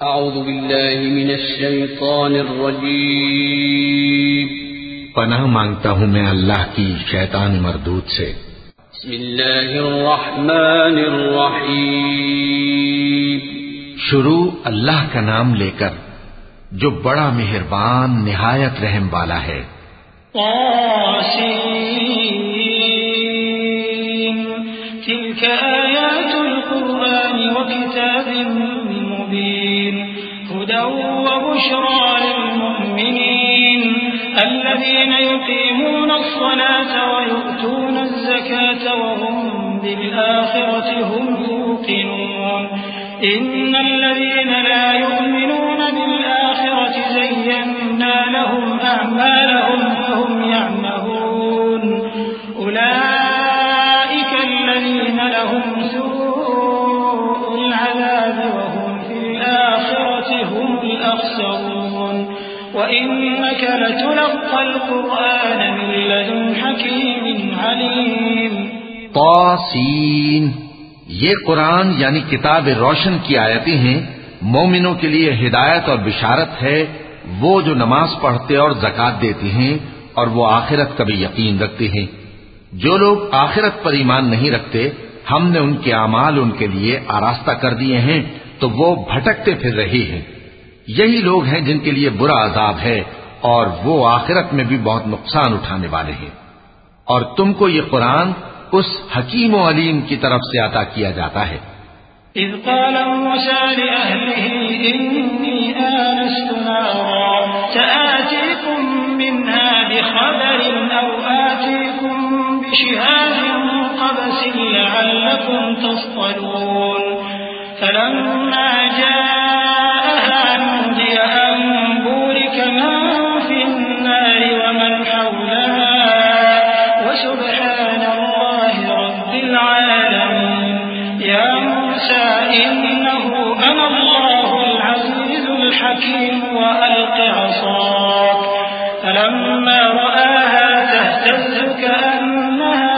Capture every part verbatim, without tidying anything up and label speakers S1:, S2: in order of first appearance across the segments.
S1: اعوذ باللہ من الشیطان الرجیم
S2: پناہ مانگتا ہوں میں اللہ کی شیطان مردود سے۔
S1: بسم اللہ الرحمن الرحیم
S2: شروع اللہ کا نام لے کر جو بڑا مہربان نہایت رحم والا ہے۔
S3: طاسین تلك آیات القرآن وكتاب مبین هدى وبشرى للمؤمنین الذين يقيمون الصلاة ويؤتون الزكاة وهم بالآخرة هم يوقنون إن الذين لا يؤمنون بالآخرة زينا لهم أعمالهم فهم يعمهون أولئك الذين لهم سوء العذاب وهم في الآخرة هم الأخسرون وَإِنَّكَ لَتُلَقَّى الْقُرْآنَ مِنْ لَدُنْ حَكِيمٍ عَلِيمٍ
S2: طاسین، یہ قرآن یعنی کتاب روشن کی آیتیں ہیں، مومنوں کے لیے ہدایت اور بشارت ہے، وہ جو نماز پڑھتے اور زکوٰۃ دیتے ہیں اور وہ آخرت کا بھی یقین رکھتے ہیں۔ جو لوگ آخرت پر ایمان نہیں رکھتے، ہم نے ان کے اعمال ان کے لیے آراستہ کر دیے ہیں تو وہ بھٹکتے پھر رہے ہیں۔ یہی لوگ ہیں جن کے لیے برا عذاب ہے اور وہ آخرت میں بھی بہت نقصان اٹھانے والے ہیں۔ اور تم کو یہ قرآن اس حکیم و علیم کی طرف سے عطا کیا جاتا ہے۔
S3: اذ قال موسى لأهله إني آنست نارا سآتيكم منها بخبر أو آتيكم بشهاب قبس لعلكم تصطلون فلما جاء وألق عصاك فلما رآها تهتز كأنها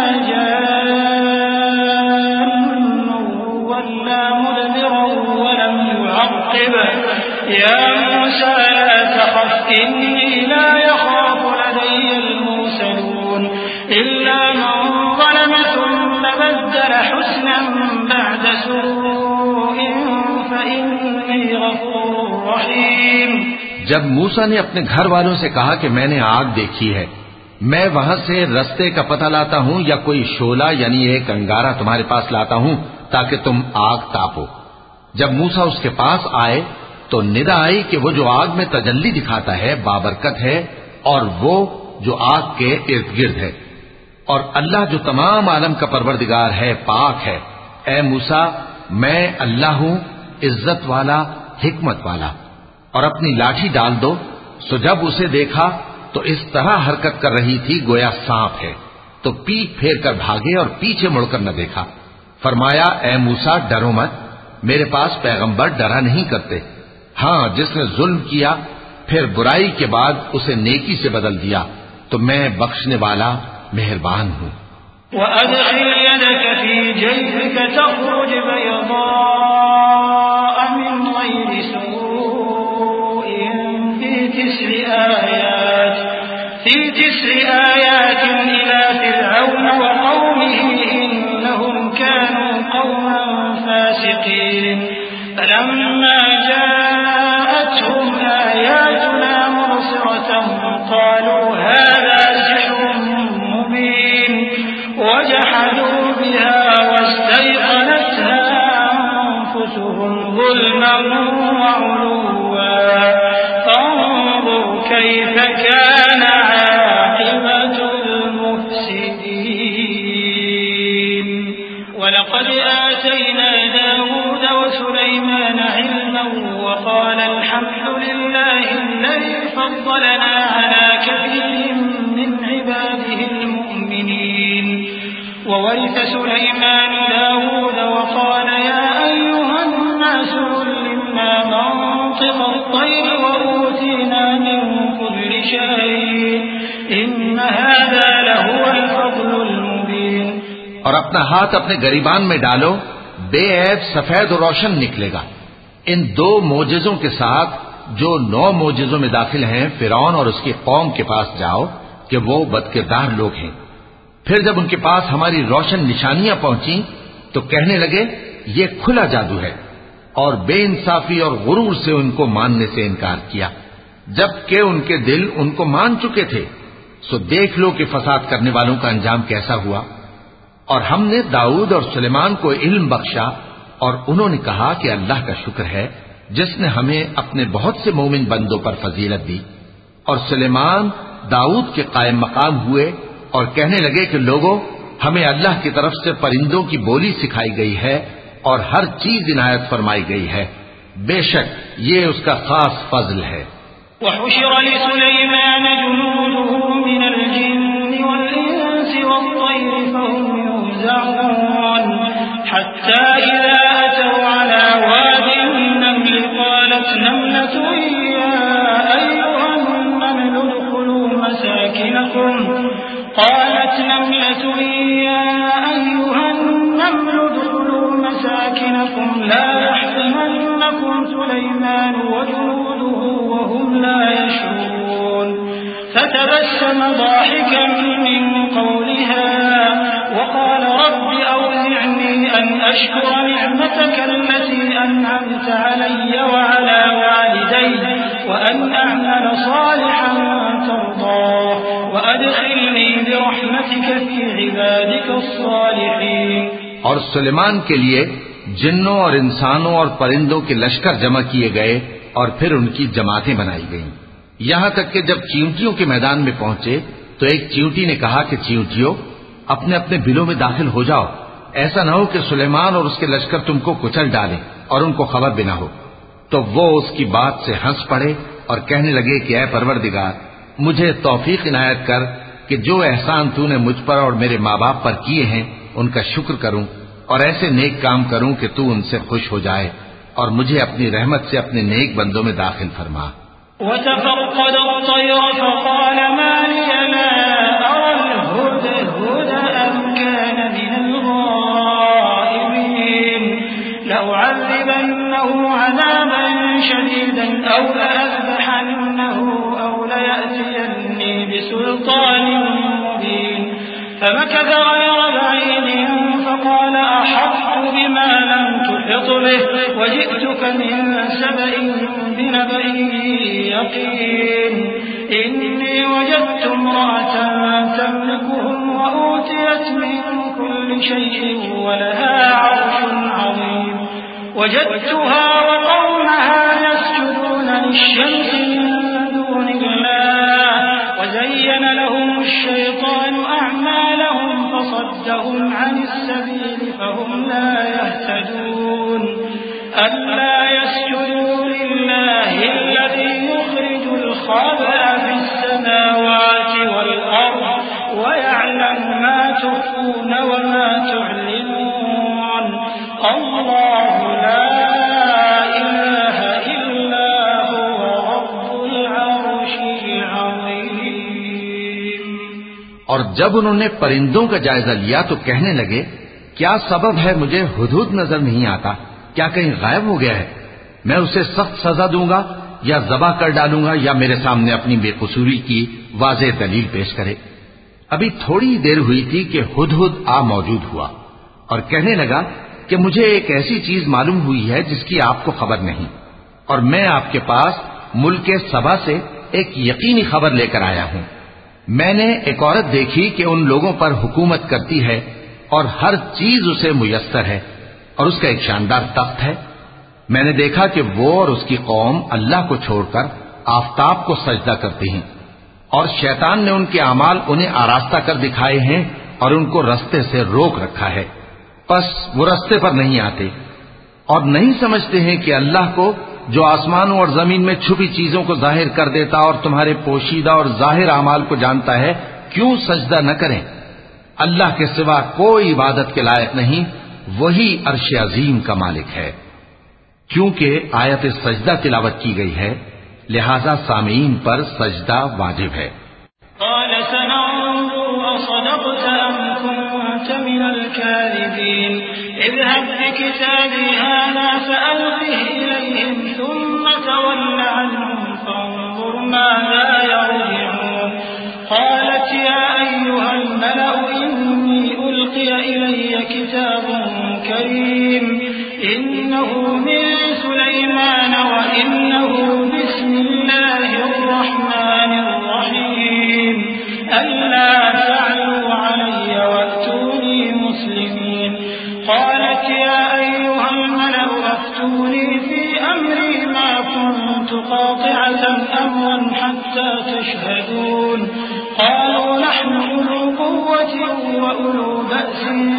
S3: جان ولا مدبرا ولم يعقب يا موسى لا تخف إني لا يخاف لدي المرسلون إلا من ظلم ثم بدل حسنا بعد سوء فإني غفور رحيم۔
S2: جب موسیٰ نے اپنے گھر والوں سے کہا کہ میں نے آگ دیکھی ہے، میں وہاں سے رستے کا پتہ لاتا ہوں یا کوئی شعلہ یعنی ایک انگارہ تمہارے پاس لاتا ہوں تاکہ تم آگ تاپو۔ جب موسیٰ اس کے پاس آئے تو ندا آئی کہ وہ جو آگ میں تجلی دکھاتا ہے بابرکت ہے اور وہ جو آگ کے ارد گرد ہے، اور اللہ جو تمام عالم کا پروردگار ہے پاک ہے۔ اے موسیٰ، میں اللہ ہوں، عزت والا، حکمت والا، اور اپنی لاٹھی ڈال دو۔ سو جب اسے دیکھا تو اس طرح حرکت کر رہی تھی گویا سانپ ہے، تو پیٹ پھیر کر بھاگے اور پیچھے مڑ کر نہ دیکھا۔ فرمایا اے موسیٰ ڈرو مت، میرے پاس پیغمبر ڈرا نہیں کرتے۔ ہاں، جس نے ظلم کیا پھر برائی کے بعد اسے نیکی سے بدل دیا تو میں بخشنے والا مہربان ہوں۔
S3: وَأَدْخِلْ يَدَكَ فِي جَيْبِكَ تَخْرُجْ بَيْضَاءَ مِنْ غَيْرِ سُوءٍ فِي تِسْعِ آيَاتٍ فِي تِسْعِ آيَاتٍ إِلَى فِرْعَوْنَ وَقَوْمِهِ إِنَّهُمْ كَانُوا قَوْمًا فَاسِقِينَ فَلَمَّا جَاءَتْهُمْ آيَاتُنَا مُبْصِرَةً قَالُوا هَذَا سِحْرٌ مُبِينٌ وَجَحَدُوا بِهَا وَاسْتَيْقَنَتْهَا أَنفُسُهُمْ ظُلْمًا وَعُلُوًّا فَانظُرْ كَيْفَ كَانَ عَاقِبَةُ الْمُفْسِدِينَ وَلَقَدْ آتَيْنَا دَاوُودَ وَسُلَيْمَانَ عِلْمًا وَقَالَ الْحَمْدُ لِلَّهِ الَّذِي فَضَّلَنَا عَلَى كَثِيرٍ مِّنْ عِبَادِهِ الْمُؤْمِنِينَ وَوَرِثَ سُلَيْمَانُ دَاوُودَ وَقَالَ يَا أَيُّهَا النَّاسُ عُلِّمْنَا مَنطِقَ الطَّيْرِ وَأُوتِينَا مِن كُلِّ شَيْءٍ إِنَّ هَذَا لَهُوَ الْفَضْلُ الْمُبِينُ۔
S2: اور اپنا ہاتھ اپنے گریبان میں ڈالو، بے عیب سفید و روشن نکلے گا۔ ان دو معجزوں کے ساتھ جو نو معجزوں میں داخل ہیں فرعون اور اس کی قوم کے پاس جاؤ کہ وہ بدکردار لوگ ہیں۔ پھر جب ان کے پاس ہماری روشن نشانیاں پہنچیں تو کہنے لگے یہ کھلا جادو ہے، اور بے انصافی اور غرور سے ان کو ماننے سے انکار کیا، جبکہ ان کے دل ان کو مان چکے تھے۔ سو دیکھ لو کہ فساد کرنے والوں کا انجام کیسا ہوا۔ اور ہم نے داؤد اور سلیمان کو علم بخشا، اور انہوں نے کہا کہ اللہ کا شکر ہے جس نے ہمیں اپنے بہت سے مومن بندوں پر فضیلت دی۔ اور سلیمان داؤد کے قائم مقام ہوئے اور کہنے لگے کہ لوگوں، ہمیں اللہ کی طرف سے پرندوں کی بولی سکھائی گئی ہے اور ہر چیز عنایت فرمائی گئی ہے، بے شک یہ اس کا خاص فضل ہے۔
S3: وحشر لسليمان جنوده من الجن والإنس والطير فهم يوزعون حتى إذا أتوا على واد النمل قالت نملة يا أيها النمل ادخلوا مساكنكم قالت نملة يا أيها النمل ادخلوا مساكنكم لا يحطمنكم سليمان وجنوده وهم لا يشعرون فتبسم ضاحكا من قولها وقال رب أوزعني أن أشكر نعمتك التي أنعمت علي وعلى والدي وأن أعمل صالحا ترضاه وأدخلني برحمتك في عبادك الصالحين۔
S2: اور سلیمان کے لیے جنوں اور انسانوں اور پرندوں کے لشکر جمع کیے گئے اور پھر ان کی جماعتیں بنائی گئیں، یہاں تک کہ جب چیونٹیوں کے میدان میں پہنچے تو ایک چیونٹی نے کہا کہ چیونٹیوں اپنے اپنے بلوں میں داخل ہو جاؤ، ایسا نہ ہو کہ سلیمان اور اس کے لشکر تم کو کچل ڈالیں اور ان کو خبر بھی نہ ہو۔ تو وہ اس کی بات سے ہنس پڑے اور کہنے لگے کہ اے پروردگار، مجھے توفیق عنایت کر کہ جو احسان تو نے مجھ پر اور میرے ماں باپ پر کیے ہیں ان کا شکر کروں اور ایسے نیک کام کروں کہ تو ان سے خوش ہو جائے، اور مجھے اپنی رحمت سے اپنے نیک بندوں میں داخل فرما۔
S3: وتفقد الطير فقال ما لي لا أرى الهدهد أم كان من الغائبين لأعذبنه عذابا شديدا أو لأذبحنه أو ليأتيني بسلطان مبين فمكث غير بعيد فقال أحط بما لم تحط به وجئتك من سبأ بنبأ يقين إني وجدت امرأة تملكهم وأوتيت من كل شيء ولها عرش عظيم وجدتها وقومها يسجدون للشمس من دون الله وزين لهم الشيطان أعمالهم فصدهم عن السبيل فهم لا يهتدون ألا يسجدوا لله الذي يخرج الخبأ في السماوات والأرض ويعلم ما تخفون وما تعلنون الله لا إله إلا هو رب العرش العظيم۔
S2: اور جب انہوں نے پرندوں کا جائزہ لیا تو کہنے لگے کیا سبب ہے مجھے ہدہد نظر نہیں آتا، کیا کہیں غائب ہو گیا ہے؟ میں اسے سخت سزا دوں گا یا ذبح کر ڈالوں گا یا میرے سامنے اپنی بے قصوری کی واضح دلیل پیش کرے۔ ابھی تھوڑی دیر ہوئی تھی کہ ہدہد آ موجود ہوا اور کہنے لگا کہ مجھے ایک ایسی چیز معلوم ہوئی ہے جس کی آپ کو خبر نہیں، اور میں آپ کے پاس ملک سبا سے ایک یقینی خبر لے کر آیا ہوں۔ میں نے ایک عورت دیکھی کہ ان لوگوں پر حکومت کرتی ہے اور ہر چیز اسے میسر ہے، اور اس کا ایک شاندار تخت ہے۔ میں نے دیکھا کہ وہ اور اس کی قوم اللہ کو چھوڑ کر آفتاب کو سجدہ کرتے ہیں، اور شیطان نے ان کے اعمال انہیں آراستہ کر دکھائے ہیں اور ان کو رستے سے روک رکھا ہے، پس وہ رستے پر نہیں آتے اور نہیں سمجھتے ہیں کہ اللہ کو جو آسمانوں اور زمین میں چھپی چیزوں کو ظاہر کر دیتا اور تمہارے پوشیدہ اور ظاہر اعمال کو جانتا ہے، کیوں سجدہ نہ کریں؟ اللہ کے سوا کوئی عبادت کے لائق نہیں، وہی عرش عظیم کا مالک ہے۔ کیونکہ آیت سجدہ تلاوت کی گئی ہے لہذا سامعین پر سجدہ واجب ہے۔
S3: قال سننظر أصدقت أم كنت من الكاذبين اذهب بكتابي هذا فألقه إليهم ثم تول عنهم فانظر ماذا يرجعون قالت يا أيها الملأ إني ألقي إلي كتاب كريم إنه من سليمان وإنه بسم الله الرحمن الرحيم ألا تعلوا علي وأتوني مسلمين قالت يا أيها الملأ أفتوني في أمري ما كنت قاطعة أمرا حتى تشهدون قالوا نحن أولو قوة وأولو بأس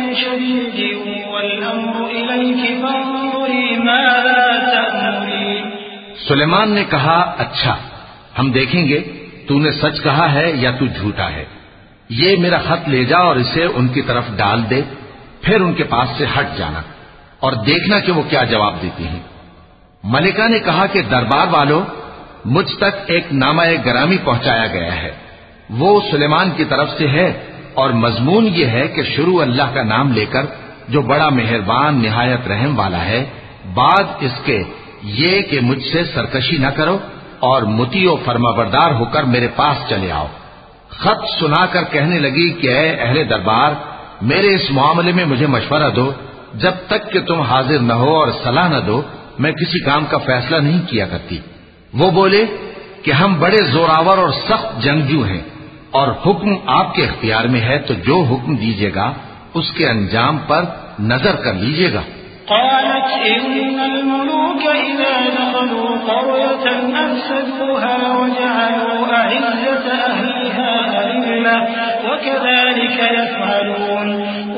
S3: شديد والأمر إليك فانظري ماذا تأمرين
S2: سلیمان نے کہا اچھا ہم دیکھیں گے تو نے سچ کہا ہے یا تو جھوٹا ہے یہ میرا خط لے جا اور اسے ان کی طرف ڈال دے پھر ان کے پاس سے ہٹ جانا اور دیکھنا کہ وہ کیا جواب دیتی ہیں ملکہ نے کہا کہ دربار والوں مجھ تک ایک نامہ گرامی پہنچایا گیا ہے وہ سلیمان کی طرف سے ہے اور مضمون یہ ہے کہ شروع اللہ کا نام لے کر جو بڑا مہربان نہایت رحم والا ہے بعد اس کے یہ کہ مجھ سے سرکشی نہ کرو اور مطیع و فرمانبردار ہو کر میرے پاس چلے آؤ خط سنا کر کہنے لگی کہ اے اہل دربار میرے اس معاملے میں مجھے مشورہ دو جب تک کہ تم حاضر نہ ہو اور صلاح نہ دو میں کسی کام کا فیصلہ نہیں کیا کرتی وہ بولے کہ ہم بڑے زوراور اور سخت جنگجو ہیں اور حکم آپ کے اختیار میں ہے تو جو حکم دیجیے گا اس کے انجام پر نظر کر لیجیے گا
S3: قالت إن الملوك إذا دخلوا قرية أفسدوها وجعلوا أعزة أهلها أذلة وكذلك يفعلون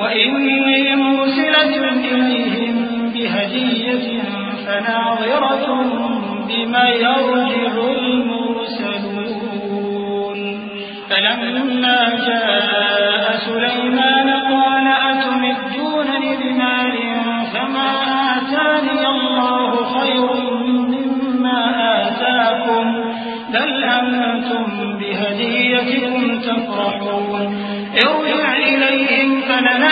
S3: وإني مرسلة إليهم بهدية فناظرة بما يرجع المرسلون فلما جاء سليمان قال أتمدونني بمال فما آتاني الله خير مما آتاكم بل أنتم بهديتكم تفرحون ارجع إليهم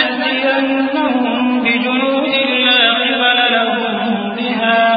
S3: فلنأتينهم بجنود لا قبل لهم بها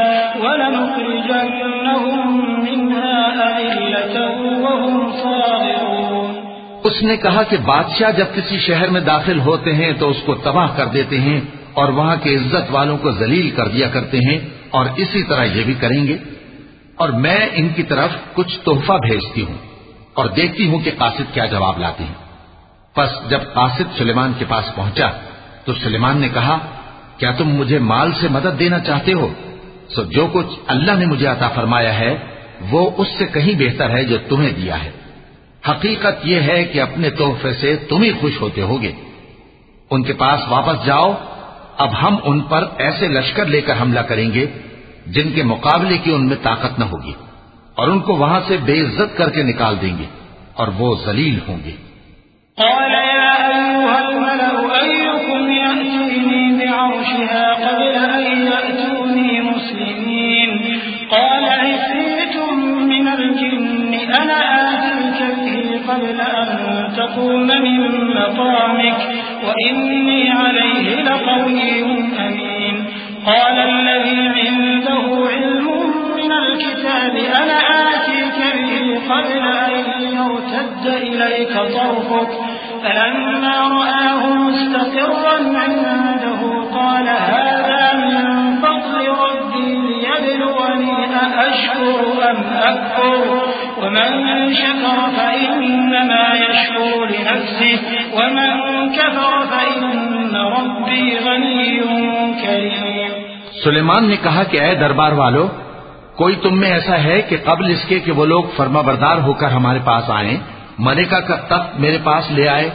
S3: ولنخرجنهم منها أذلة وهم صاغرون
S2: اس نے کہا کہ بادشاہ جب کسی شہر میں داخل ہوتے ہیں تو اس کو تباہ کر دیتے ہیں اور وہاں کے عزت والوں کو ذلیل کر دیا کرتے ہیں اور اسی طرح یہ بھی کریں گے اور میں ان کی طرف کچھ تحفہ بھیجتی ہوں اور دیکھتی ہوں کہ قاصد کیا جواب لاتے ہیں پس جب قاصد سلیمان کے پاس پہنچا تو سلیمان نے کہا کیا تم مجھے مال سے مدد دینا چاہتے ہو سو جو کچھ اللہ نے مجھے عطا فرمایا ہے وہ اس سے کہیں بہتر ہے جو تمہیں دیا ہے حقیقت یہ ہے کہ اپنے تحفے سے تم ہی خوش ہوتے ہوگے ان کے پاس واپس جاؤ اب ہم ان پر ایسے لشکر لے کر حملہ کریں گے جن کے مقابلے کی ان میں طاقت نہ ہوگی اور ان کو وہاں سے بے عزت کر کے نکال دیں گے اور وہ ذلیل ہوں گے
S3: قال يا أيها الملأ أيكم يأتيني بعرشها قبل أن يأتوني مسلمين قال عفريت من الجن أنا آتيك به قبل أن تقوم من مقامك وإني عليه لقوي أمين قال الذي عنده علم من الكتاب أنا آتيك به قبل أن يرتد إليك طرفك فلما رآه مستقرا عنده قال هذا من فضل ربي ليبلوني أأشكر أم أكفر ومن شكر فإنما يشكر لنفسه ومن كفر فإن ربي غني كريم
S2: سلیمان نے کہا کہ اے دربار والو کوئی تم میں ایسا ہے کہ قبل اس کے کہ وہ لوگ فرما بردار ہو کر ہمارے پاس آئیں ملکہ کا تخت میرے پاس لے آئے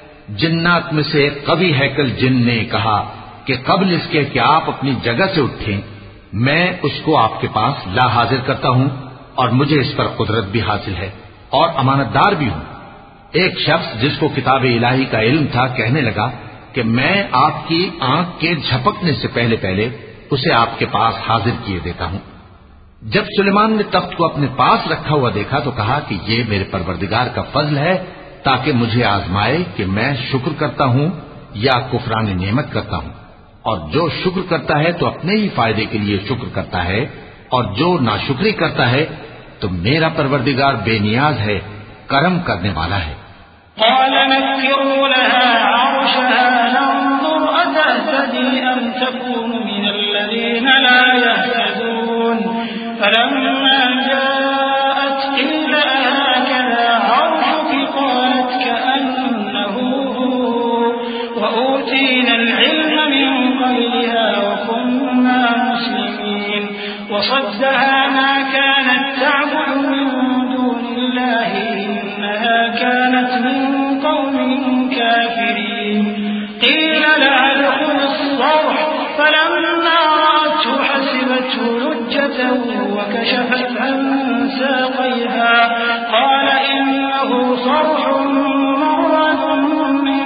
S2: جنات میں سے ایک قوی ہیکل جن نے کہا کہ قبل اس کے کہ آپ اپنی جگہ سے اٹھیں میں اس کو آپ کے پاس لا حاضر کرتا ہوں اور مجھے اس پر قدرت بھی حاصل ہے اور امانت دار بھی ہوں ایک شخص جس کو کتاب الہی کا علم تھا کہنے لگا کہ میں آپ کی آنکھ کے جھپکنے سے پہلے پہلے اسے آپ کے پاس حاضر کیے دیتا ہوں جب سلیمان نے تخت کو اپنے پاس رکھا ہوا دیکھا تو کہا کہ یہ میرے پروردگار کا فضل ہے تاکہ مجھے آزمائے کہ میں شکر کرتا ہوں یا کفران نعمت کرتا ہوں اور جو شکر کرتا ہے تو اپنے ہی فائدے کے لیے شکر کرتا ہے، اور جو ناشکری کرتا ہے تو میرا پروردگار بے نیاز ہے، کرم کرنے والا ہے۔
S3: قال نكروا لها عرشها ننظر أتهتدي أم تكون من الذين لا يهتدون فلما جاءت قيل أهكذا عرشك قالت كأنه هو وأوتينا العلم من قبلها وكنا مسلمين وصدها ما كانت تعبد من دون الله إنها كانت من قوم كافرين قيل لها ادخل الصرح فلما رأته حسبته لجة وكشفت عن ساقيها قال إنه صرح ممرد من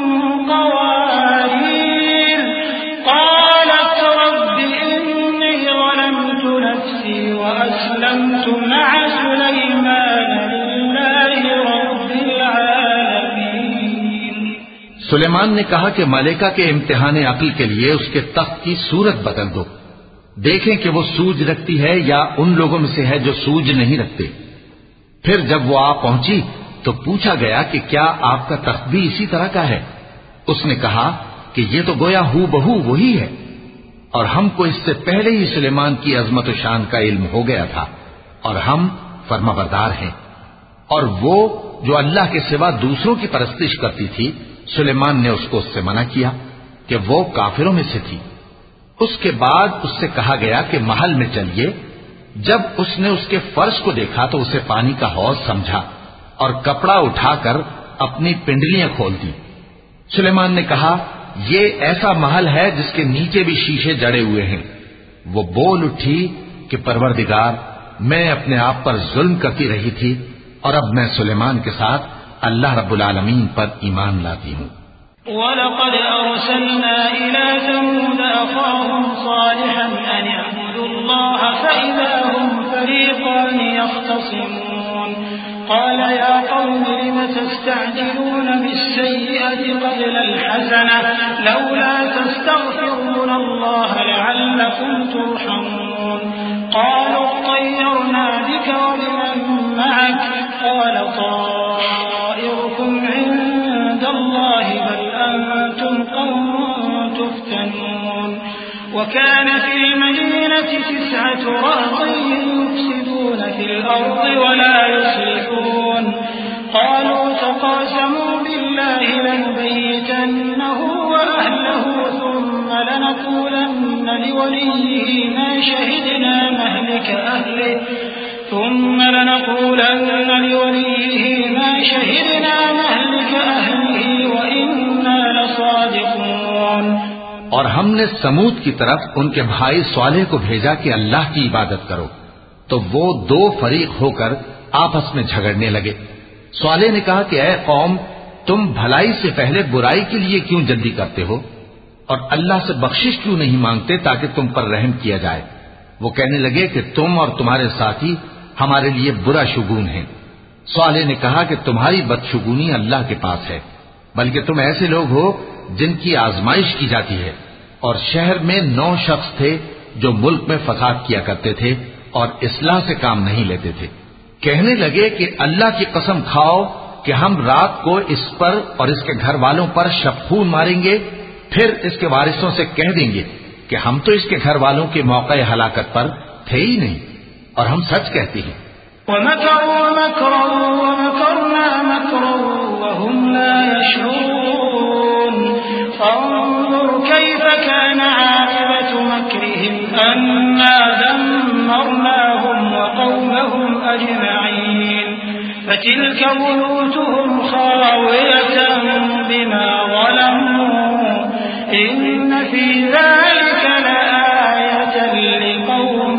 S3: قوارير قالت رب إني ظلمت نفسي وأسلمت مع سليمان لله رب العالمين۔
S2: سلیمان نے کہا کہ ملکہ کے امتحان عقل کے لیے اس کے تخت کی صورت بدل دو، دیکھیں کہ وہ سوج رکھتی ہے یا ان لوگوں میں سے ہے جو سوج نہیں رکھتے۔ پھر جب وہ آ پہنچی تو پوچھا گیا کہ کیا آپ کا تخت بھی اسی طرح کا ہے؟ اس نے کہا کہ یہ تو گویا ہو بہو وہی ہے، اور ہم کو اس سے پہلے ہی سلیمان کی عظمت و شان کا علم ہو گیا تھا، اور ہم فرمانبردار ہیں۔ اور وہ جو اللہ کے سوا دوسروں کی پرستش کرتی تھی، سلیمان نے اس کو اس سے منع کیا کہ وہ کافروں میں سے تھی۔ اس کے بعد اس سے کہا گیا کہ محل میں چلیے۔ جب اس نے اس کے فرش کو دیکھا تو اسے پانی کا حوض سمجھا اور کپڑا اٹھا کر اپنی پنڈلیاں کھول دی۔ سلیمان نے کہا یہ ایسا محل ہے جس کے نیچے بھی شیشے جڑے ہوئے ہیں۔ وہ بول اٹھی کہ پروردگار، میں اپنے آپ پر ظلم کرتی رہی تھی، اور اب میں سلیمان کے ساتھ اللہ رب العالمین پر ایمان لاتی ہوں۔
S3: وَلَقَدْ أَرْسَلْنَا إِلَى ثَمُودَ أَخَاهُمْ صَالِحًا أَنِ اعْبُدُوا اللَّهَ فَإِذَا هُمْ فَرِيقَانِ يَخْتَصِمُونَ قَالَ يَا قَوْمِ لِمَ تَسْتَعْجِلُونَ بِالسَّيِّئَةِ قَبْلَ الْحَسَنَةِ لَوْلَا تَسْتَغْفِرُونَ اللَّهَ لَعَلَّكُمْ تُرْحَمُونَ قَالُوا اطَّيَّرْنَا بِكَ وَبِمَن مَّعَكَ قَالَ طَائِرُكُمْ عِندَ اللَّهِ بَلْ أَنتُمْ قَوْمٌ تُفْتَنُونَ وَكَانَ فِي الْمَدِينَةِ تِسْعَةُ رَهْطٍ يُفْسِدُونَ فِي الْأَرْضِ وَلَا يُصْلِحُونَ قَالُوا تَقَاسَمُوا بِاللَّهِ لَنُبَيِّتَنَّهُ وَأَهْلَهُ ثُمَّ لَنَقُولَنَّ لِوَلِيِّهِ مَا شَهِدْنَا مَهْلِكَ أَهْلِهِ ثم لنقولن لوليه ما شهدنا مهلك أهله وإنا لصادقون۔
S2: اور ہم نے سمود کی طرف ان کے بھائی صالح کو بھیجا کہ اللہ کی عبادت کرو، تو وہ دو فریق ہو کر آپس میں جھگڑنے لگے۔ صالح نے کہا کہ اے قوم، تم بھلائی سے پہلے برائی کے لیے کیوں جلدی کرتے ہو، اور اللہ سے بخشش کیوں نہیں مانگتے تاکہ تم پر رحم کیا جائے؟ وہ کہنے لگے کہ تم اور تمہارے ساتھی ہمارے لیے برا شگون ہیں۔ صالح نے کہا کہ تمہاری بدشگونی اللہ کے پاس ہے، بلکہ تم ایسے لوگ ہو جن کی آزمائش کی جاتی ہے۔ اور شہر میں نو شخص تھے جو ملک میں فساد کیا کرتے تھے اور اصلاح سے کام نہیں لیتے تھے۔ کہنے لگے کہ اللہ کی قسم کھاؤ کہ ہم رات کو اس پر اور اس کے گھر والوں پر شبخون ماریں گے، پھر اس کے وارثوں سے کہہ دیں گے کہ ہم تو اس کے گھر والوں کے موقع ہلاکت پر تھے ہی نہیں، اور ہم سچ کہتے ہیں۔
S3: وَمَكَرُوا مَكْرًا وَمَكَرْنَا مَكْرًا وَهُمْ لَا يَشْعُرُونَ فَانظُرْ كَيْفَ كَانَ عَاقِبَةُ مَكْرِهِمْ أَنَّا دَمَّرْنَاهُمْ وَقَوْمَهُمْ أَجْمَعِينَ فَتِلْكَ بُيُوتُهُمْ خَاوِيَةً بِمَا ظَلَمُوا إِنَّ فِي ذَلِكَ لَآيَةً لِقَوْمٍ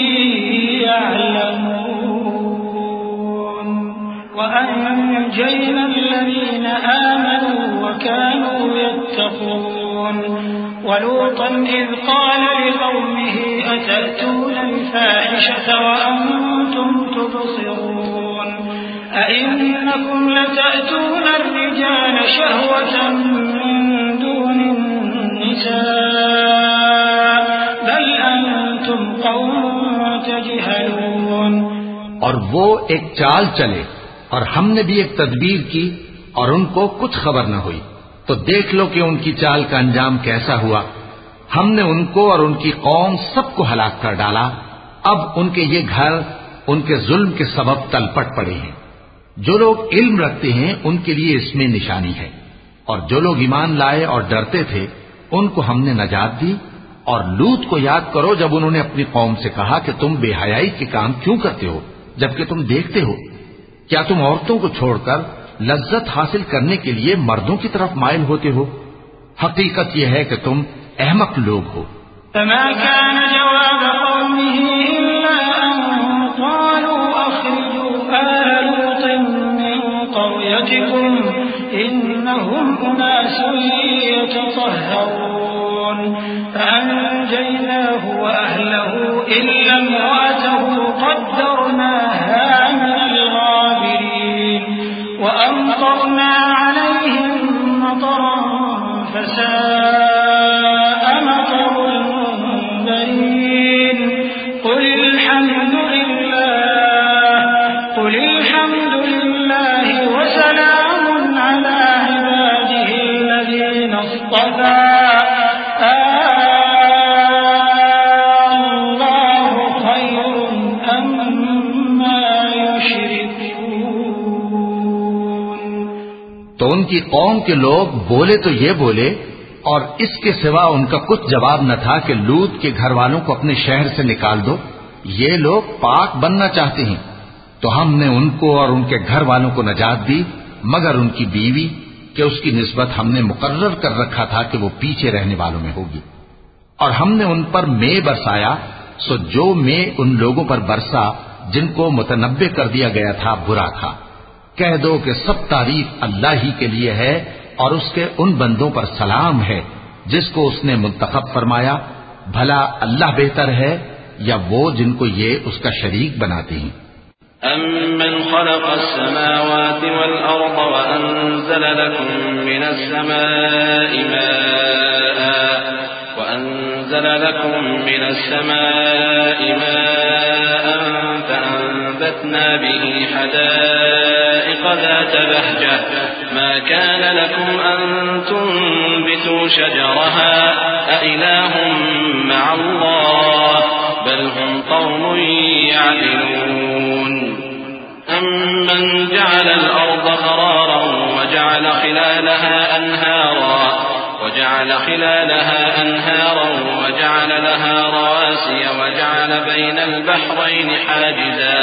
S3: يَعْلَمُونَ وَأَنجَيْنَا الَّذِينَ آمَنُوا وَكَانُوا يَتَّقُونَ وَلُوطًا إِذْ قَالَ لِقَوْمِهِ أَتَأْتُونَ الْفَاحِشَةَ وَأَنْتُمْ تُبْصِرُونَ أَإِنَّكُمْ لَتَأْتُونَ الرِّجَالَ شَهْوَةً مِّن دُونِ النِّسَاءِ قوم تجهلون.
S2: اور وہ ایک چال چلے اور ہم نے بھی ایک تدبیر کی اور ان کو کچھ خبر نہ ہوئی، تو دیکھ لو کہ ان کی چال کا انجام کیسا ہوا. ہم نے ان کو اور ان کی قوم سب کو ہلاک کر ڈالا. اب ان کے یہ گھر ان کے ظلم کے سبب تلپٹ پڑے ہیں. جو لوگ علم رکھتے ہیں ان کے لیے اس میں نشانی ہے، اور جو لوگ ایمان لائے اور ڈرتے تھے ان کو ہم نے نجات دی. اور لوط کو یاد کرو جب انہوں نے اپنی قوم سے کہا کہ تم بے حیائی کے کام کیوں کرتے ہو جبکہ تم دیکھتے ہو؟ کیا تم عورتوں کو چھوڑ کر لذت حاصل کرنے کے لیے مردوں کی طرف مائل ہوتے ہو؟ حقیقت یہ ہے کہ تم احمق لوگ ہو.
S3: فما كان جواب قومه إلا أن قالوا أخرجوا آل لوط من قريتكم إنهم أناس يتطهرون. فأنجيناه وأهله إلا امرأته قدرناها من الغابرين. وأمطرنا عليهم مطرا فساء مطر المنذرين. قل الحمد لله قل الحمد لله وسلام على عباده الذين اصطفى.
S2: تو ان کی قوم کے لوگ بولے تو یہ بولے، اور اس کے سوا ان کا کچھ جواب نہ تھا کہ لوط کے گھر والوں کو اپنے شہر سے نکال دو. یہ لوگ پاک بننا چاہتے ہیں. تو ہم نے ان کو اور ان کے گھر والوں کو نجات دی مگر ان کی بیوی کہ اس کی نسبت ہم نے مقرر کر رکھا تھا کہ وہ پیچھے رہنے والوں میں ہوگی. اور ہم نے ان پر مے برسایا، سو جو مے ان لوگوں پر برسا جن کو متنبع کر دیا گیا تھا برا تھا. کہہ دو کہ سب تعریف اللہ ہی کے لیے ہے اور اس کے ان بندوں پر سلام ہے جس کو اس نے منتخب فرمایا. بھلا اللہ بہتر ہے یا وہ جن کو یہ اس کا شریک بناتے ہیں؟
S4: أَمَّنْ خَلَقَ السَّمَاوَاتِ وَالْأَرْضَ وَأَنزَلَ لَكُم مِّنَ السَّمَاءِ مَاءً وَأَنزَلَ لَكُم مِّنَ السَّمَاءِ مَاءً فَأَنبَتْنَا بِهِ حَدَائِقَ ذَاتَ بَهْجَةٍ مَا كَانَ لَكُمْ أَن تُنبِتُوا شَجَرَهَا أَإِلَٰهٌ مَّعَ اللَّهِ بل هم قوم يعدلون. أمن جعل الأرض قرارا وجعل خلالها أنهارا وجعل خلالها أنهارا وجعل لها رواسي وجعل بين البحرين حاجزا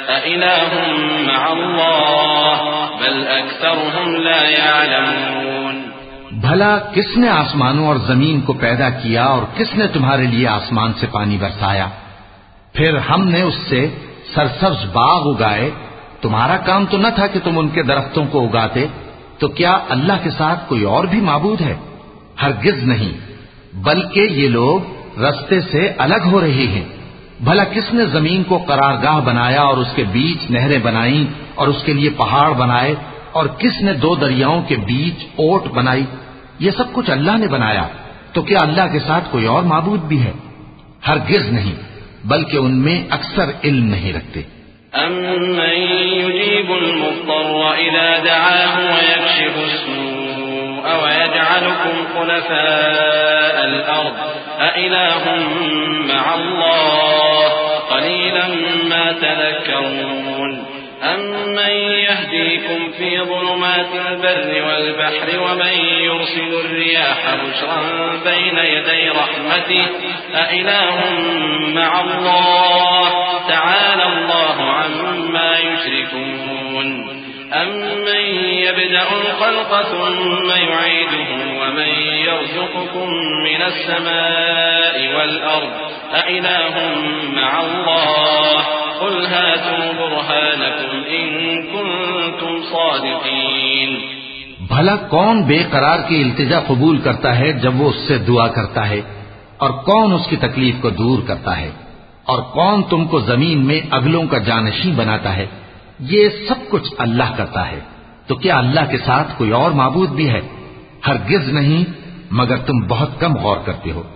S4: أإله مع الله بل أكثرهم لا يعلمون.
S2: بھلا کس نے آسمانوں اور زمین کو پیدا کیا اور کس نے تمہارے لیے آسمان سے پانی برسایا؟ پھر ہم نے اس سے سرسبز باغ اگائے. تمہارا کام تو نہ تھا کہ تم ان کے درختوں کو اگاتے. تو کیا اللہ کے ساتھ کوئی اور بھی معبود ہے؟ ہرگز نہیں، بلکہ یہ لوگ رستے سے الگ ہو رہے ہیں. بھلا کس نے زمین کو قرارگاہ بنایا اور اس کے بیچ نہریں بنائیں اور اس کے لیے پہاڑ بنائے، اور کس نے دو دریاؤں کے بیچ اوٹ بنائی؟ یہ سب کچھ اللہ نے بنایا. تو کیا اللہ کے ساتھ کوئی اور معبود بھی ہے؟ ہرگز نہیں، بلکہ ان میں اکثر علم نہیں رکھتے.
S4: أَمَّن يُجِيبُ الْمُضْطَرَّ إِذَا دَعَاهُ وَيَكْشِفُ السُّوءَ وَيَجْعَلُكُمْ خُلَفَاءَ الْأَرْضِ أَإِلَٰهٌ مَّعَ اللَّهِ قَلِيلًا مَّا تَذَكَّرُونَ. أَمَّن يَهْدِيكُمْ فِي ظُلُمَاتِ الْبَرِّ وَالْبَحْرِ وَمَن يُرْسِلُ الرِّيَاحَ بُشْرًا بَيْنَ يَدَيْ رَحْمَتِهِ أَإِلَٰهٌ مَّعَ اللَّهِ تَعَالَى اللَّهُ عَمَّا يُشْرِكُونَ. أَمَّن يَبْدَأُ الْخَلْقَ ثُمَّ يُعِيدُهُ وَمَن يَرْزُقُكُم مِّنَ السَّمَاءِ وَالْأَرْضِ أَإِلَٰهٌ مَّعَ اللَّهِ قُلْ هَاتُوا بُرْهَانَكُمْ إِن كُنتُمْ صَادِقِينَ.
S2: بھلا کون بے قرار کی التجا قبول کرتا ہے جب وہ اس سے دعا کرتا ہے، اور کون اس کی تکلیف کو دور کرتا ہے، اور کون تم کو زمین میں اگلوں کا جانشین بناتا ہے؟ یہ سب کچھ اللہ کرتا ہے. تو کیا اللہ کے ساتھ کوئی اور معبود بھی ہے؟ ہرگز نہیں، مگر تم بہت کم غور کرتے ہو.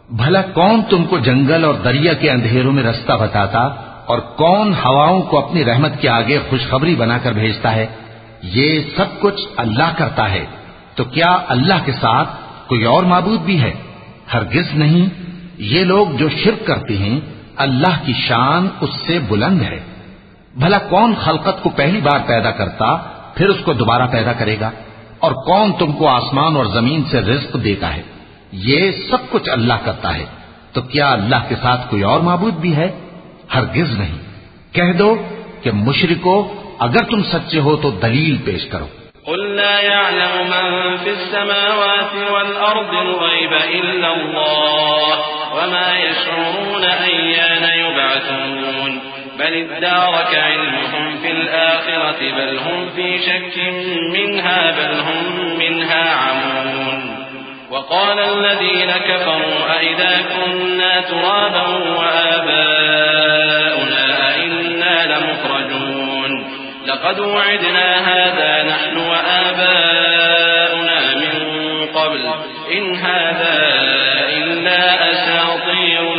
S2: بھلا کون تم کو جنگل اور دریا کے اندھیروں میں رستہ بتاتا اور کون ہواؤں کو اپنی رحمت کے آگے خوشخبری بنا کر بھیجتا ہے؟ یہ سب کچھ اللہ کرتا ہے، تو کیا اللہ کے ساتھ کوئی اور معبود بھی ہے؟ ہرگز نہیں۔ یہ لوگ جو شرک کرتے ہیں اللہ کی شان اس سے بلند ہے۔ بھلا کون خلقت کو پہلی بار پیدا کرتا پھر اس کو دوبارہ پیدا کرے گا؟ اور کون تم کو آسمان اور زمین سے رزق دیتا ہے؟ یہ سب کچھ اللہ کرتا ہے، تو کیا اللہ کے ساتھ کوئی اور معبود بھی ہے؟ ہرگز نہیں۔ کہہ دو کہ مشرکو اگر تم سچے ہو تو دلیل پیش کرو۔
S4: قل لا يعلم من في السماوات والأرض الغيب إلا الله وما يشعرون أيان يبعثون بل ادارك علمهم في الآخرة بل هم في شك منها بل هم منها عمون وقال الذين كفروا أئذا كنا ترابا وآباؤنا أئنا لمخرجون لقد وعدنا هذا نحن وآباؤنا من قبل إن هذا إلا أساطير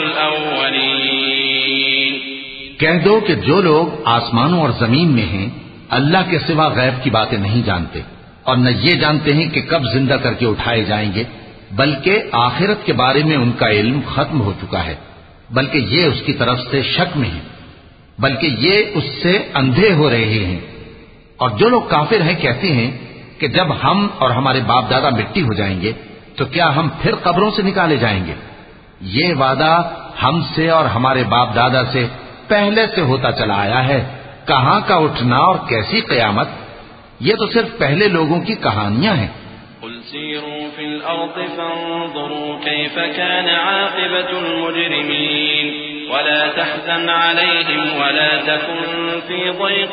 S4: الأولين۔
S2: کہہ دو کہ جو لوگ آسمانوں اور زمین میں ہیں اللہ کے سوا غیب کی باتیں نہیں جانتے اور نہ یہ جانتے ہیں کہ کب زندہ کر کے اٹھائے جائیں گے، بلکہ آخرت کے بارے میں ان کا علم ختم ہو چکا ہے، بلکہ یہ اس کی طرف سے شک میں ہیں، بلکہ یہ اس سے اندھے ہو رہے ہیں۔ اور جو لوگ کافر ہیں کہتے ہیں کہ جب ہم اور ہمارے باپ دادا مٹی ہو جائیں گے تو کیا ہم پھر قبروں سے نکالے جائیں گے؟ یہ وعدہ ہم سے اور ہمارے باپ دادا سے پہلے سے ہوتا چلا آیا ہے، کہاں کا اٹھنا اور کیسی قیامت؟ یہ تو صرف پہلے لوگوں کی کہانیاں ہیں۔
S4: قل سيروا في الأرض فانظروا كيف كان عاقبة المجرمين ولا تحزن عليهم ولا تكن في ضيق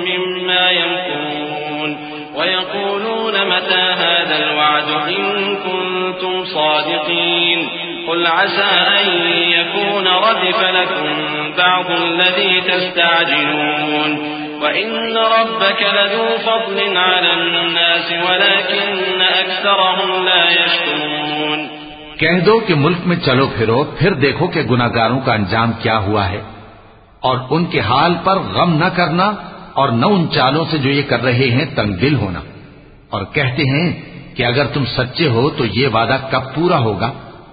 S4: مما يمكرون ويقولون متى هذا الوعد إن كنتم صادقين قل عسى أن يكون ردف لكم بعض الذي تستعجلون وَإِنَّ رَبَّكَ لَذُو فَضْلٍ عَلَى النَّاسِ وَلَكِنَّ أَكْثَرَهُمْ لَا يَشْكُرُونَ۔
S2: کہہ دو کہ ملک میں چلو پھرو پھر دیکھو کہ گناہگاروں کا انجام کیا ہوا ہے، اور ان کے حال پر غم نہ کرنا اور نہ ان چالوں سے جو یہ کر رہے ہیں تنگ دل ہونا، اور کہتے ہیں کہ اگر تم سچے ہو تو یہ وعدہ کب پورا ہوگا؟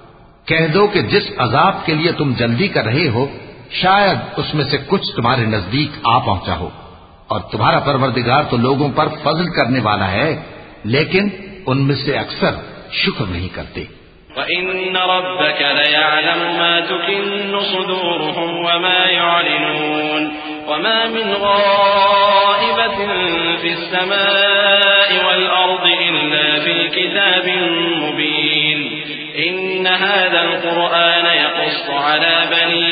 S2: کہہ دو کہ جس عذاب کے لیے تم جلدی کر رہے ہو شاید اس میں سے کچھ تمہارے نزدیک آ پہنچا ہو، اور تمہارا پروردگار تو لوگوں پر فضل کرنے والا ہے لیکن ان میں سے اکثر شکر نہیں کرتے۔
S4: وَإِنَّ رَبَّكَ لَيَعْلَمُ مَا تُكِنُّ صُدُورُهُمْ وَمَا يُعْلِنُونَ وَمَا مِنْ غَائِبَةٍ فِي السَّمَاءِ وَالْأَرْضِ إِلَّا فِي كِتَابٍ مُبِينٍ إِنَّ هَذَا الْقُرْآنَ يَقُصُّ عَلَى بَنِي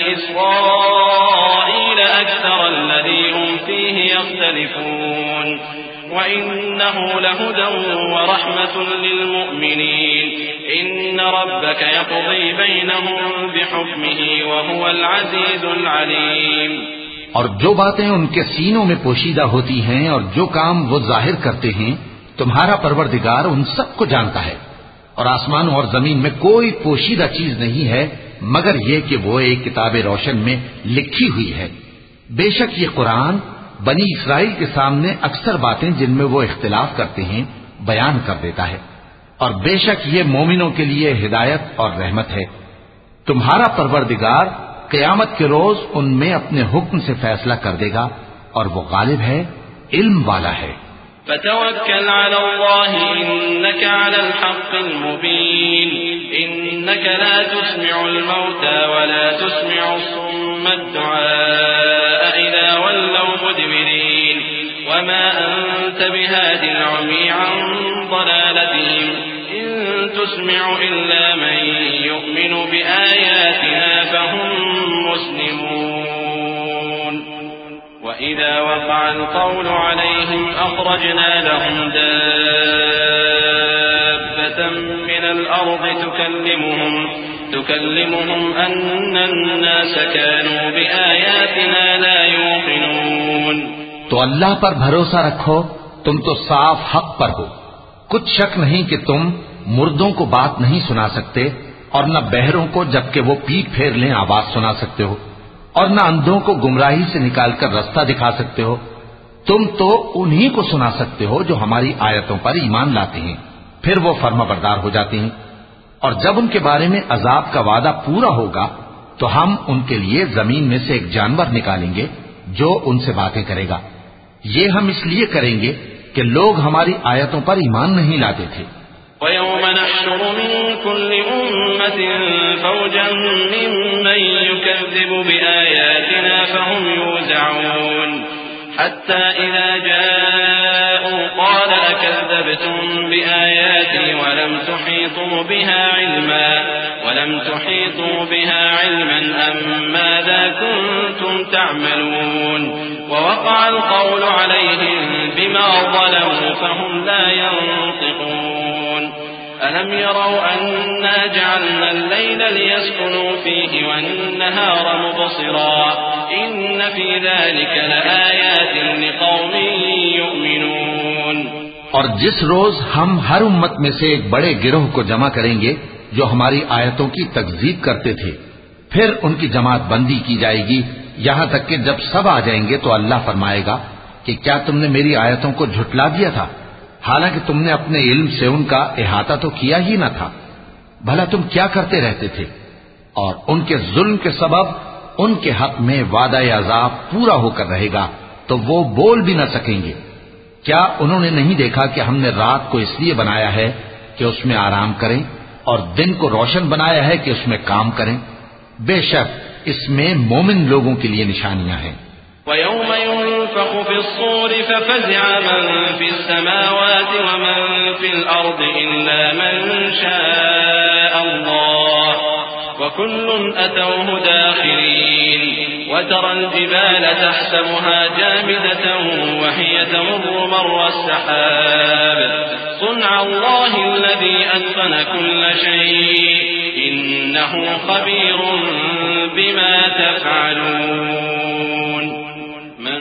S4: إِسْرَائِيلَ أَكْثَرَ الَّذِي هُمْ فِيهِ يَخْتَلِفُونَ وَإِنَّهُ لَهُدًى وَرَحْمَةٌ لِّلْمُؤْمِنِينَ إِنَّ رَبَّكَ يَقْضِي بَيْنَهُم بِحُكْمِهِ وَهُوَ الْعَزِيزُ الْعَلِيمُ۔
S2: اور جو باتیں ان کے سینوں میں پوشیدہ ہوتی ہیں اور جو کام وہ ظاہر کرتے ہیں تمہارا پروردگار ان سب کو جانتا ہے، اور آسمانوں اور زمین میں کوئی پوشیدہ چیز نہیں ہے مگر یہ کہ وہ ایک کتاب روشن میں لکھی ہوئی ہے۔ بے شک یہ قرآن بنی اسرائیل کے سامنے اکثر باتیں جن میں وہ اختلاف کرتے ہیں بیان کر دیتا ہے، اور بے شک یہ مومنوں کے لیے ہدایت اور رحمت ہے۔ تمہارا پروردگار قیامت کے روز ان میں اپنے حکم سے فیصلہ کر دے گا اور وہ غالب ہے، علم والا ہے۔
S4: فتوكل على الله إنك على الحق المبين إنك لا تسمع الموتى ولا تسمع الصم الدعاء إذا ولوا مدبرين وما أنت بهاد العمي عن ضلالتهم إن تسمع إلا من يؤمن بآياتنا فهم مسلمون وإذا وقع القول عليهم أخرجنا لهم دابة من الأرض تكلمهم تكلمهم أن الناس كانوا بآياتنا لا يوقنون۔
S2: تو اللہ پر بھروسہ رکھو، تم تو صاف حق پر ہو، کچھ شک نہیں کہ تم مردوں کو بات نہیں سنا سکتے اور نہ بہروں کو جبکہ وہ پیٹ پھیر لیں آواز سنا سکتے ہو، اور نہ اندھوں کو گمراہی سے نکال کر رستہ دکھا سکتے ہو۔ تم تو انہی کو سنا سکتے ہو جو ہماری آیتوں پر ایمان لاتے ہیں، پھر وہ فرما بردار ہو جاتے ہیں۔ اور جب ان کے بارے میں عذاب کا وعدہ پورا ہوگا تو ہم ان کے لیے زمین میں سے ایک جانور نکالیں گے جو ان سے باتیں کرے گا۔ یہ ہم اس لیے کریں گے کہ لوگ ہماری آیتوں پر ایمان نہیں لاتے تھے۔
S4: وَيَوْمَ نَحْشُرُ مِن كُلِّ أُمَّةٍ فَوْجًا مِّمَّن يُكَذِّبُ بِآيَاتِنَا فَهُمْ يُوزَعُونَ حَتَّى إِذَا جَاءُوا قَالَ أَكَذَّبْتُم بِآيَاتِي وَلَمْ تُحِيطُوا بِهَا عِلْمًا وَلَمْ تُحِيطُوا بِهَا عِلْمًا أَمْ مَاذَا كُنتُمْ تَعْمَلُونَ وَوَقَعَ الْقَوْلُ عَلَيْهِمْ بِمَا ظَلَمُوا فَهُمْ لَا يَنطِقُونَ أَلَمْ يَرَوْا أَنَّا جَعَلْنَا اللَّيْلَ لِيَسْكُنُوا فِيهِ وَالنَّهَارَ مُبْصِرًا إِنَّ فِي ذَلِكَ لَآيَاتٍ لِقَوْمٍ يُؤْمِنُونَ۔
S2: اور جس روز ہم ہر امت میں سے ایک بڑے گروہ کو جمع کریں گے جو ہماری آیتوں کی تکذیب کرتے تھے، پھر ان کی جماعت بندی کی جائے گی یہاں تک کہ جب سب آ جائیں گے تو اللہ فرمائے گا کہ کیا تم نے میری آیتوں کو جھٹلا دیا تھا، حالانکہ تم نے اپنے علم سے ان کا احاطہ تو کیا ہی نہ تھا، بھلا تم کیا کرتے رہتے تھے؟ اور ان کے ظلم کے سبب ان کے حق میں وعدہ عذاب پورا ہو کر رہے گا تو وہ بول بھی نہ سکیں گے۔ کیا انہوں نے نہیں دیکھا کہ ہم نے رات کو اس لیے بنایا ہے کہ اس میں آرام کریں اور دن کو روشن بنایا ہے کہ اس میں کام کریں؟ بے شک اس میں مومن لوگوں کے لیے نشانیاں ہیں۔
S4: وَيَوْمَ يُنفَخُ فِي الصُّورِ فَفَزِعَ مَن فِي السَّمَاوَاتِ وَمَن فِي الْأَرْضِ إِلَّا مَن شَاءَ اللَّهُ وَكُلٌّ أَتَوْهُ دَاخِرِينَ وَتَرَى الْجِبَالَ تَحْسَبُهَا جَامِدَةً وَهِيَ تَمُرُّ مَرَّ السَّحَابِ صُنْعَ اللَّهِ الَّذِي أَتْقَنَ كُلَّ شَيْءٍ إِنَّهُ خَبِيرٌ بِمَا تَفْعَلُونَ مَنْ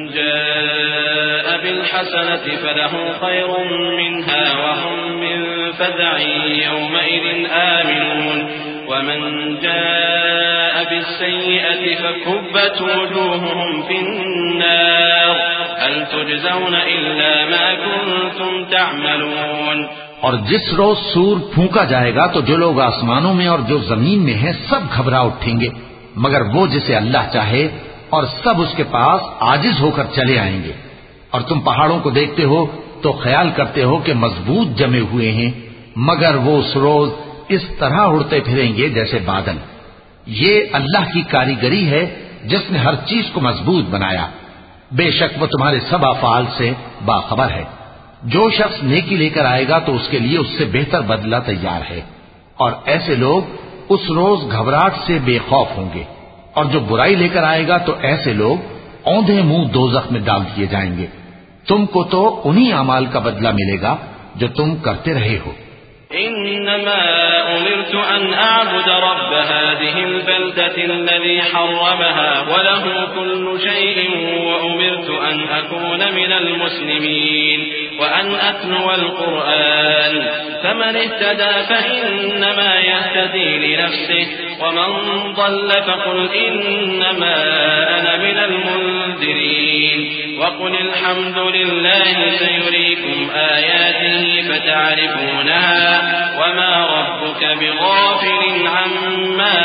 S4: جَاءَ بِالْحَسَنَةِ فَلَهُ خَيْرٌ مِّنْهَا وَهُمْ مِنْ فَزَعٍ يَوْمَئِذٍ آمِنُونَ وَمَنْ جَاءَ بِالسَّيِّئَةِ فَكُبَّتْ وُجُوهُهُمْ فِي النَّارِ هَلْ تُجْزَوْنَ إِلَّا مَا كُنْتُمْ تَعْمَلُونَ۔
S2: اور جس روز سور پھونکا جائے گا تو جو لوگ آسمانوں میں اور جو زمین میں ہیں سب گھبرا اٹھیں گے مگر وہ جسے اللہ چاہے، اور سب اس کے پاس عاجز ہو کر چلے آئیں گے۔ اور تم پہاڑوں کو دیکھتے ہو تو خیال کرتے ہو کہ مضبوط جمے ہوئے ہیں، مگر وہ اس روز اس طرح اڑتے پھریں گے جیسے بادل۔ یہ اللہ کی کاریگری ہے جس نے ہر چیز کو مضبوط بنایا، بے شک وہ تمہارے سب افعال سے باخبر ہے۔ جو شخص نیکی لے کر آئے گا تو اس کے لیے اس سے بہتر بدلہ تیار ہے، اور ایسے لوگ اس روز گھبراہٹ سے بے خوف ہوں گے، اور جو برائی لے کر آئے گا تو ایسے لوگ اوندھے منہ دوزخ میں ڈال دیے جائیں گے۔ تم کو تو انہی اعمال کا بدلہ ملے گا جو تم کرتے رہے ہو۔
S4: إنما أمرت أن أعبد رب هذه البلدة الذي حرمها وله كل شيء وأمرت أن أكون من المسلمين وأن أتلو القرآن فمن اهتدى فإنما يهتدي لنفسه ومن ضل فقل إنما أنا من المنذرين وقل الحمد لله سيريكم آياته فتعرفونها وما ربك بغافل عما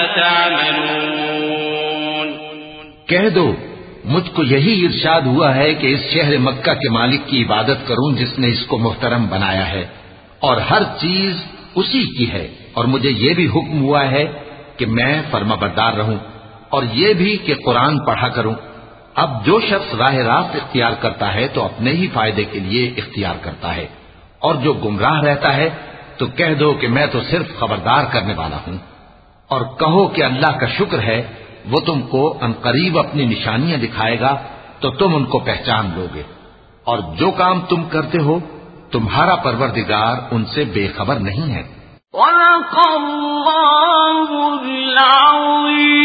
S4: تعملون۔
S2: کہہ دو مجھ کو یہی ارشاد ہوا ہے کہ اس شہر مکہ کے مالک کی عبادت کروں جس نے اس کو محترم بنایا ہے، اور ہر چیز اسی کی ہے، اور مجھے یہ بھی حکم ہوا ہے کہ میں فرما بردار رہوں، اور یہ بھی کہ قرآن پڑھا کروں۔ اب جو شخص راہ راست اختیار کرتا ہے تو اپنے ہی فائدے کے لیے اختیار کرتا ہے، اور جو گمراہ رہتا ہے تو کہہ دو کہ میں تو صرف خبردار کرنے والا ہوں، اور کہو کہ اللہ کا شکر ہے وہ تم کو عنقریب اپنی نشانیاں دکھائے گا تو تم ان کو پہچان لو گے، اور جو کام تم کرتے ہو تمہارا پروردگار ان سے بے خبر نہیں ہے۔
S5: صدق اللہ العظیم۔